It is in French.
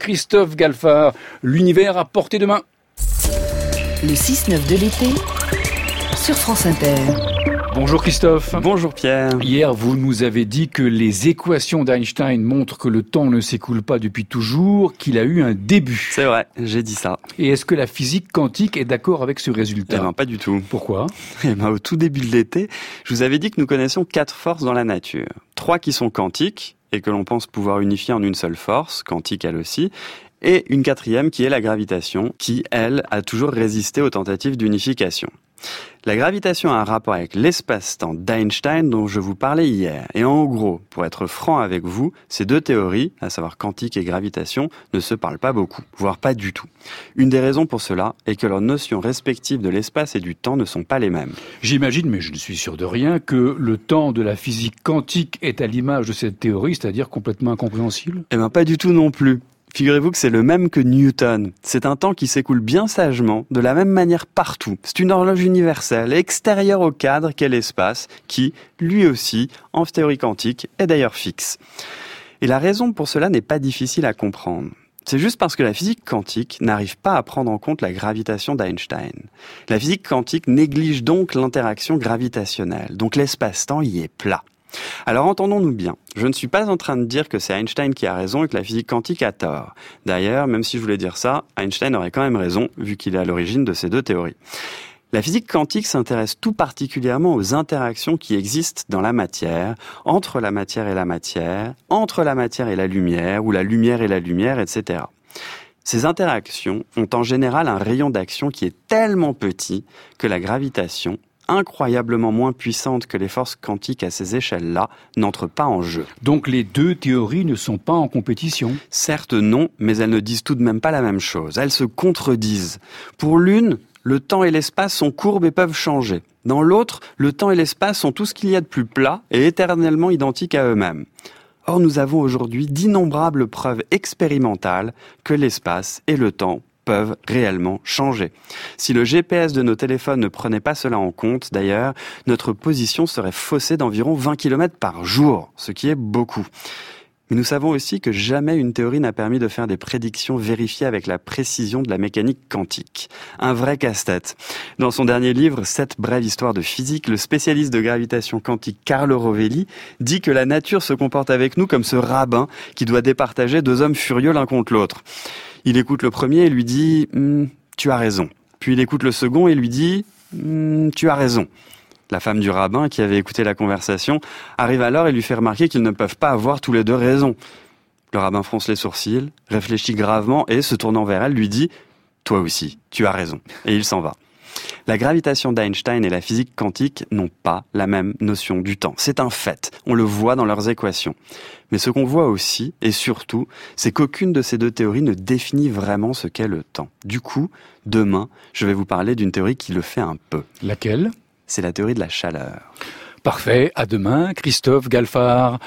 Christophe Galfard. L'univers à portée de main. Le 6-9 de l'été sur France Inter. Bonjour Christophe. Bonjour Pierre. Hier, vous nous avez dit que les équations d'Einstein montrent que le temps ne s'écoule pas depuis toujours, qu'il a eu un début. C'est vrai, j'ai dit ça. Et est-ce que la physique quantique est d'accord avec ce résultat ? Eh ben, pas du tout. Pourquoi ? Eh ben, au tout début de l'été, je vous avais dit que nous connaissions 4 forces dans la nature. 3 qui sont quantiques et que l'on pense pouvoir unifier en une seule force, quantique elle aussi, et une 4e qui est la gravitation, qui, elle, a toujours résisté aux tentatives d'unification. La gravitation a un rapport avec l'espace-temps d'Einstein dont je vous parlais hier. Et en gros, pour être franc avec vous, ces 2 théories, à savoir quantique et gravitation, ne se parlent pas beaucoup, voire pas du tout. Une des raisons pour cela est que leurs notions respectives de l'espace et du temps ne sont pas les mêmes. J'imagine, mais je ne suis sûr de rien, que le temps de la physique quantique est à l'image de cette théorie, c'est-à-dire complètement incompréhensible. Eh ben, pas du tout non plus. Figurez-vous que c'est le même que Newton. C'est un temps qui s'écoule bien sagement, de la même manière partout. C'est une horloge universelle, extérieure au cadre qu'est l'espace, qui, lui aussi, en théorie quantique, est d'ailleurs fixe. Et la raison pour cela n'est pas difficile à comprendre. C'est juste parce que la physique quantique n'arrive pas à prendre en compte la gravitation d'Einstein. La physique quantique néglige donc l'interaction gravitationnelle, donc l'espace-temps y est plat. Alors entendons-nous bien, je ne suis pas en train de dire que c'est Einstein qui a raison et que la physique quantique a tort. D'ailleurs, même si je voulais dire ça, Einstein aurait quand même raison, vu qu'il est à l'origine de ces 2 théories. La physique quantique s'intéresse tout particulièrement aux interactions qui existent dans la matière, entre la matière et la matière, entre la matière et la lumière, ou la lumière et la lumière, etc. Ces interactions ont en général un rayon d'action qui est tellement petit que la gravitation, incroyablement moins puissante que les forces quantiques à ces échelles-là, n'entrent pas en jeu. Donc les 2 théories ne sont pas en compétition ? Certes non, mais elles ne disent tout de même pas la même chose. Elles se contredisent. Pour l'une, le temps et l'espace sont courbes et peuvent changer. Dans l'autre, le temps et l'espace sont tout ce qu'il y a de plus plat et éternellement identiques à eux-mêmes. Or, nous avons aujourd'hui d'innombrables preuves expérimentales que l'espace et le temps peuvent réellement changer. Si le GPS de nos téléphones ne prenait pas cela en compte, d'ailleurs, notre position serait faussée d'environ 20 km par jour, ce qui est beaucoup. Mais nous savons aussi que jamais une théorie n'a permis de faire des prédictions vérifiées avec la précision de la mécanique quantique. Un vrai casse-tête. Dans son dernier livre, 7 brèves histoires de physique, le spécialiste de gravitation quantique Carlo Rovelli dit que la nature se comporte avec nous comme ce rabbin qui doit départager 2 hommes furieux l'un contre l'autre. Il écoute le premier et lui dit « Tu as raison ». Puis il écoute le second et lui dit « Tu as raison ». La femme du rabbin, qui avait écouté la conversation, arrive alors et lui fait remarquer qu'ils ne peuvent pas avoir tous les 2 raison. Le rabbin fronce les sourcils, réfléchit gravement et, se tournant vers elle, lui dit « Toi aussi, tu as raison ». Et il s'en va. La gravitation d'Einstein et la physique quantique n'ont pas la même notion du temps. C'est un fait. On le voit dans leurs équations. Mais ce qu'on voit aussi, et surtout, c'est qu'aucune de ces 2 théories ne définit vraiment ce qu'est le temps. Du coup, demain, je vais vous parler d'une théorie qui le fait un peu. Laquelle ? C'est la théorie de la chaleur. Parfait, à demain, Christophe Galfard.